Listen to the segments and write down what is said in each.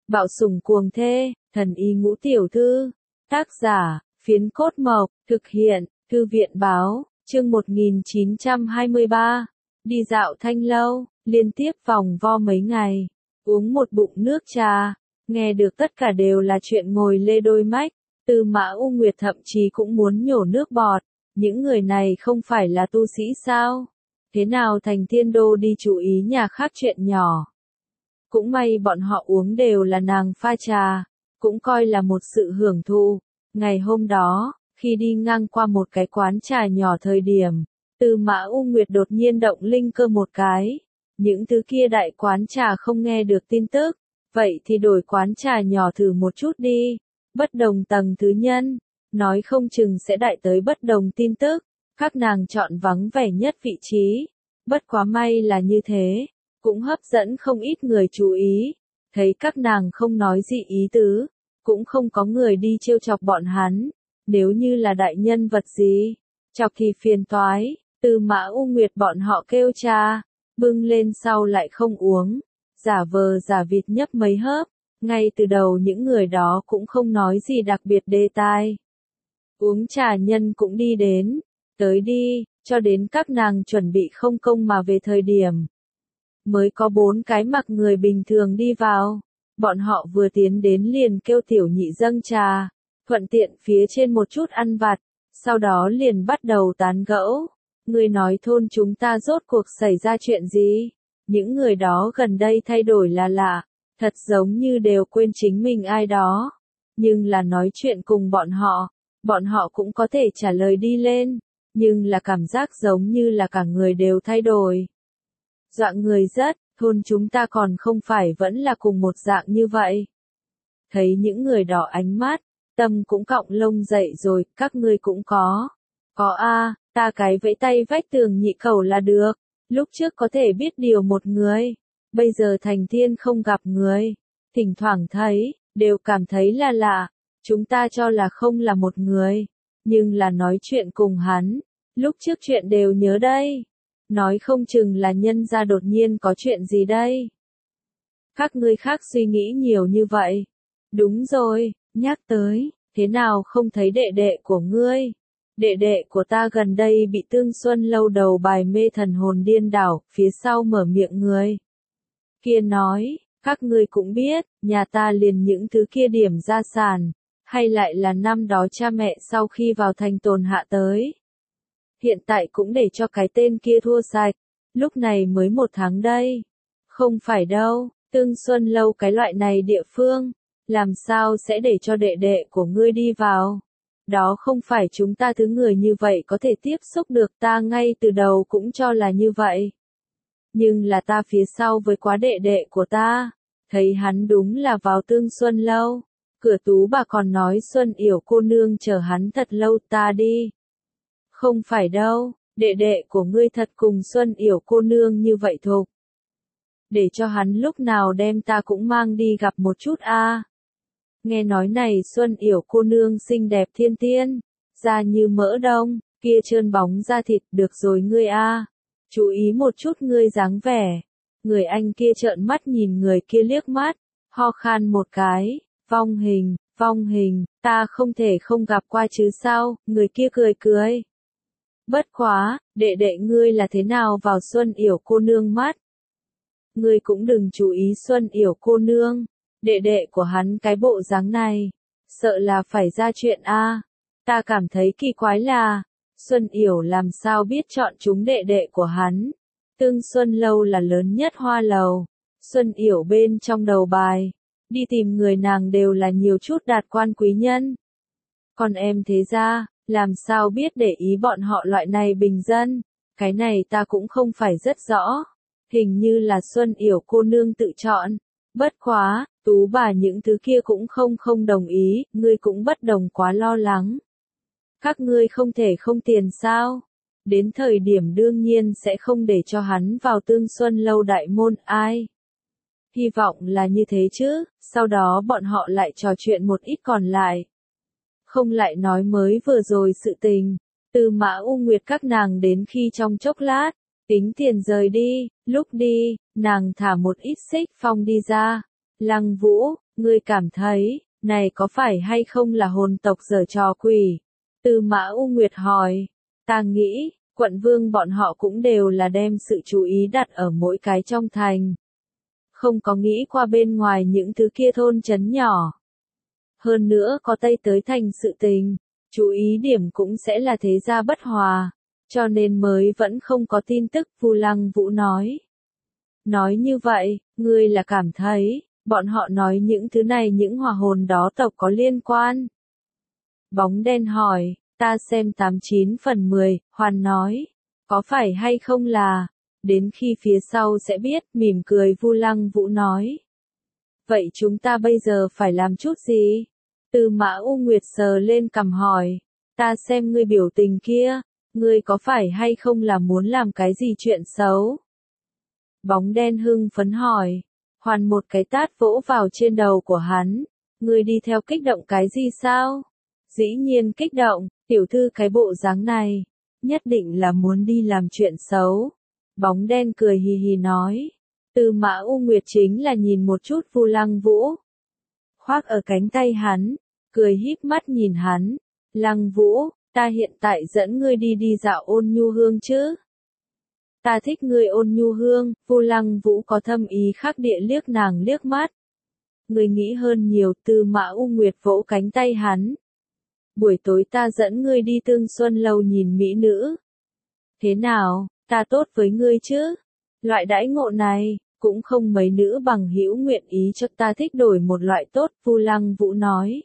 Bạo sủng cuồng thê, thần y ngũ tiểu thư. Tác giả, Phiến Cốt Mộc, thực hiện, Thư viện báo, chương 1923. Đi dạo Thanh Lâu, liên tiếp vòng vo mấy ngày, uống một bụng nước trà, nghe được tất cả đều là chuyện ngồi lê đôi mách, Tư Mã U Nguyệt thậm chí cũng muốn nhổ nước bọt, những người này không phải là tu sĩ sao? Thế nào thành Thiên Đô đi chú ý nhà khác chuyện nhỏ? Cũng may bọn họ uống đều là nàng pha trà, cũng coi là một sự hưởng thụ. Ngày hôm đó, khi đi ngang qua một cái quán trà nhỏ thời điểm, Tư Mã U Nguyệt đột nhiên động linh cơ một cái. Những thứ kia đại quán trà không nghe được tin tức, vậy thì đổi quán trà nhỏ thử một chút đi. Bất đồng tầng thứ nhân, nói không chừng sẽ đại tới bất đồng tin tức, các nàng chọn vắng vẻ nhất vị trí. Bất quá may là như thế, cũng hấp dẫn không ít người chú ý, thấy các nàng không nói gì ý tứ, cũng không có người đi trêu chọc bọn hắn, nếu như là đại nhân vật gì, chọc thì phiền toái, Tư Mã U Nguyệt bọn họ kêu cha, bưng lên sau lại không uống, giả vờ giả vịt nhấp mấy hớp, ngay từ đầu những người đó cũng không nói gì đặc biệt đề tài. Uống trà nhân cũng đi đến, tới đi, cho đến các nàng chuẩn bị không công mà về thời điểm. Mới có 4 cái mặc người bình thường đi vào, bọn họ vừa tiến đến liền kêu tiểu nhị dâng trà, thuận tiện phía trên một chút ăn vặt, sau đó liền bắt đầu tán gẫu. Người nói thôn chúng ta rốt cuộc xảy ra chuyện gì? Những người đó gần đây thay đổi là lạ, thật giống như đều quên chính mình ai đó. Nhưng là nói chuyện cùng bọn họ cũng có thể trả lời đi lên, nhưng là cảm giác giống như là cả người đều thay đổi. Dọa người rất, thôn chúng ta còn không phải vẫn là cùng một dạng như vậy. Thấy những người đỏ ánh mắt, tâm cũng cọng lông dậy rồi, các ngươi cũng có. Có a, ta cái vẫy tay vách tường nhị cầu là được, lúc trước có thể biết điều một người, bây giờ thành thiên không gặp người, thỉnh thoảng thấy, đều cảm thấy là lạ, chúng ta cho là không là một người, nhưng là nói chuyện cùng hắn, lúc trước chuyện đều nhớ đây. Nói không chừng là nhân gia đột nhiên có chuyện gì đây. Các ngươi khác suy nghĩ nhiều như vậy. Đúng rồi, nhắc tới, thế nào không thấy đệ đệ của ngươi? Đệ đệ của ta gần đây bị Tương Xuân lâu đầu bài mê thần hồn điên đảo, phía sau mở miệng người. Kia nói, các ngươi cũng biết, nhà ta liền những thứ kia điểm gia sản, hay lại là năm đó cha mẹ sau khi vào thành tồn hạ tới. Hiện tại cũng để cho cái tên kia thua sạch, lúc này mới 1 tháng đây. Không phải đâu, Tương Xuân lâu cái loại này địa phương, làm sao sẽ để cho đệ đệ của ngươi đi vào? Đó không phải chúng ta thứ người như vậy có thể tiếp xúc được, ta ngay từ đầu cũng cho là như vậy. Nhưng là ta phía sau với quá đệ đệ của ta, thấy hắn đúng là vào Tương Xuân lâu, cửa tú bà còn nói Xuân Yểu cô nương chờ hắn thật lâu, ta đi. Không phải đâu, đệ đệ của ngươi thật cùng Xuân Yểu cô nương như vậy thục. Để cho hắn lúc nào đem ta cũng mang đi gặp một chút a. Nghe nói này Xuân Yểu cô nương xinh đẹp thiên tiên, da như mỡ đông, kia trơn bóng da thịt, được rồi ngươi a. Chú ý một chút ngươi dáng vẻ. Người anh kia trợn mắt nhìn người kia liếc mắt, ho khan một cái, vong hình, ta không thể không gặp qua chứ sao, người kia cười cười. Bất quá, đệ đệ ngươi là thế nào vào Xuân Yểu cô nương mắt? Ngươi cũng đừng chú ý Xuân Yểu cô nương, đệ đệ của hắn cái bộ dáng này, sợ là phải ra chuyện a. Ta cảm thấy kỳ quái là, Xuân Yểu làm sao biết chọn chúng đệ đệ của hắn? Tương Xuân lâu là lớn nhất hoa lầu, Xuân Yểu bên trong đầu bài, đi tìm người nàng đều là nhiều chút đạt quan quý nhân. Còn em thế ra, làm sao biết để ý bọn họ loại này bình dân, cái này ta cũng không phải rất rõ. Hình như là Xuân Yểu cô nương tự chọn. Bất quá, tú bà những thứ kia cũng không đồng ý, ngươi cũng bất đồng quá lo lắng. Các ngươi không thể không tiền sao? Đến thời điểm đương nhiên sẽ không để cho hắn vào Tương Xuân lâu đại môn, ai? Hy vọng là như thế chứ, sau đó bọn họ lại trò chuyện một ít còn lại. Không lại nói mới vừa rồi sự tình, Tư Mã U Nguyệt các nàng đến khi trong chốc lát, tính tiền rời đi, lúc đi, nàng thả một ít xích phong đi ra. Lăng Vũ, Ngươi cảm thấy, này có phải hay không là hồn tộc giở trò quỷ? Tư Mã U Nguyệt hỏi. Ta nghĩ, quận vương bọn họ cũng đều là đem sự chú ý đặt ở mỗi cái trong thành. Không có nghĩ qua bên ngoài những thứ kia thôn trấn nhỏ. Hơn nữa có Tây tới thành sự tình, chú ý điểm cũng sẽ là thế gia bất hòa, cho nên mới vẫn không có tin tức. Vu Lăng Vũ nói. Nói như vậy, ngươi là cảm thấy, bọn họ nói những thứ này những hòa hồn đó tộc có liên quan. Bóng đen hỏi, ta xem 89 phần 10, Hoàn nói, có phải hay không là, đến khi phía sau sẽ biết, mỉm cười Vu Lăng Vũ nói. Vậy chúng ta bây giờ phải làm chút gì? Tư Mã U Nguyệt sờ lên cằm hỏi, ta xem ngươi biểu tình kia, ngươi có phải hay không là muốn làm cái gì chuyện xấu? Bóng đen hưng phấn hỏi, Hoàn một cái tát vỗ vào trên đầu của hắn, ngươi đi theo kích động cái gì sao? Dĩ nhiên kích động, tiểu thư cái bộ dáng này, nhất định là muốn đi làm chuyện xấu. Bóng đen cười hì hì nói, Tư Mã U Nguyệt chính là nhìn một chút Vu Lăng Vũ. Khoác ở cánh tay hắn, cười híp mắt nhìn hắn, Lăng Vũ, ta hiện tại dẫn ngươi đi dạo Ôn Nhu Hương chứ. Ta thích ngươi Ôn Nhu Hương. Vu Lăng Vũ có thâm ý khác địa liếc nàng liếc mắt. Ngươi nghĩ hơn nhiều. Tư Mã U Nguyệt vỗ cánh tay hắn. Buổi tối ta dẫn ngươi đi Tương Xuân Lâu nhìn mỹ nữ. Thế nào, ta tốt với ngươi chứ? Loại đãi ngộ này, cũng không mấy nữ bằng hữu nguyện ý cho ta thích đổi một loại tốt. Vu Lăng Vũ nói.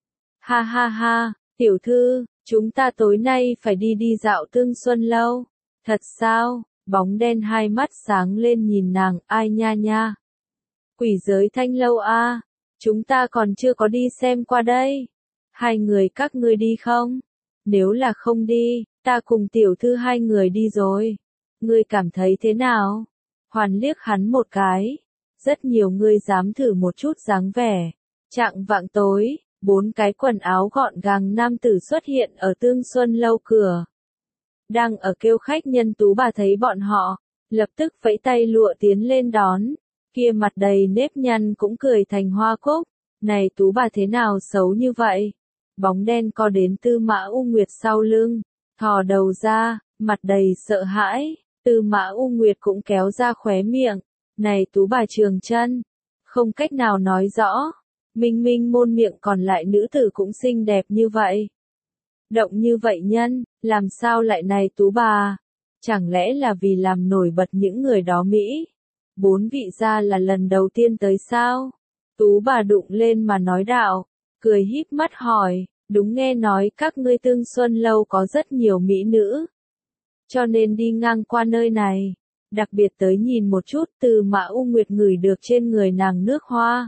Ha ha ha, tiểu thư, chúng ta tối nay phải đi dạo Tương Xuân Lâu. Thật sao? Bóng đen hai mắt sáng lên nhìn nàng, ai nha nha. Quỷ giới Thanh Lâu a, chúng ta còn chưa có đi xem qua đây. Hai người các ngươi đi không? Nếu là không đi, ta cùng tiểu thư hai người đi rồi. Ngươi cảm thấy thế nào? Hoàn liếc hắn một cái. Rất nhiều ngươi dám thử một chút dáng vẻ. Chạng vạng tối, 4 cái quần áo gọn gàng nam tử xuất hiện ở Tương Xuân Lâu cửa. Đang ở kêu khách nhân Tú bà thấy bọn họ, lập tức vẫy tay lụa tiến lên đón, kia mặt đầy nếp nhăn cũng cười thành hoa cúc, này Tú bà thế nào xấu như vậy? Bóng đen co đến Tư Mã U Nguyệt sau lưng, thò đầu ra, mặt đầy sợ hãi, Tư Mã U Nguyệt cũng kéo ra khóe miệng, này Tú bà trường chân, không cách nào nói rõ, minh minh môn miệng còn lại nữ tử cũng xinh đẹp như vậy. Động như vậy nhân, làm sao lại này Tú bà? Chẳng lẽ là vì làm nổi bật những người đó Mỹ? 4 vị gia là lần đầu tiên tới sao? Tú bà đụng lên mà nói đạo, cười híp mắt hỏi, đúng nghe nói các ngươi Tương Xuân Lâu có rất nhiều mỹ nữ. Cho nên đi ngang qua nơi này, đặc biệt tới nhìn một chút. Tư Mã U Nguyệt ngửi được trên người nàng nước hoa.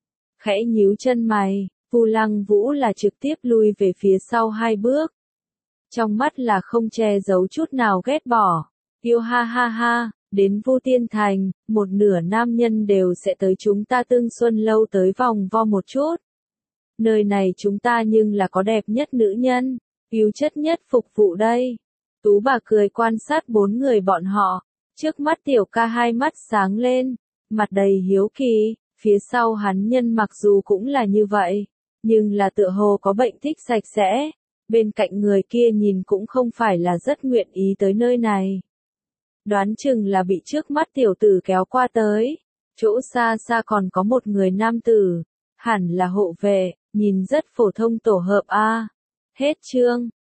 Khẽ nhíu chân mày. Vu Lăng Vũ là trực tiếp lui về phía sau 2 bước. Trong mắt là không che giấu chút nào ghét bỏ. Yêu ha ha ha, đến Vu Tiên Thành, một nửa nam nhân đều sẽ tới chúng ta Tương Xuân Lâu tới vòng vo một chút. Nơi này chúng ta nhưng là có đẹp nhất nữ nhân, yêu chất nhất phục vụ đây. Tú bà cười quan sát 4 người bọn họ, trước mắt tiểu ca hai mắt sáng lên, mặt đầy hiếu kỳ, phía sau hắn nhân mặc dù cũng là như vậy. Nhưng là tựa hồ có bệnh thích sạch sẽ, bên cạnh người kia nhìn cũng không phải là rất nguyện ý tới nơi này. Đoán chừng là bị trước mắt tiểu tử kéo qua tới, chỗ xa xa còn có một người nam tử, hẳn là hộ vệ, nhìn rất phổ thông tổ hợp a. Hết chương.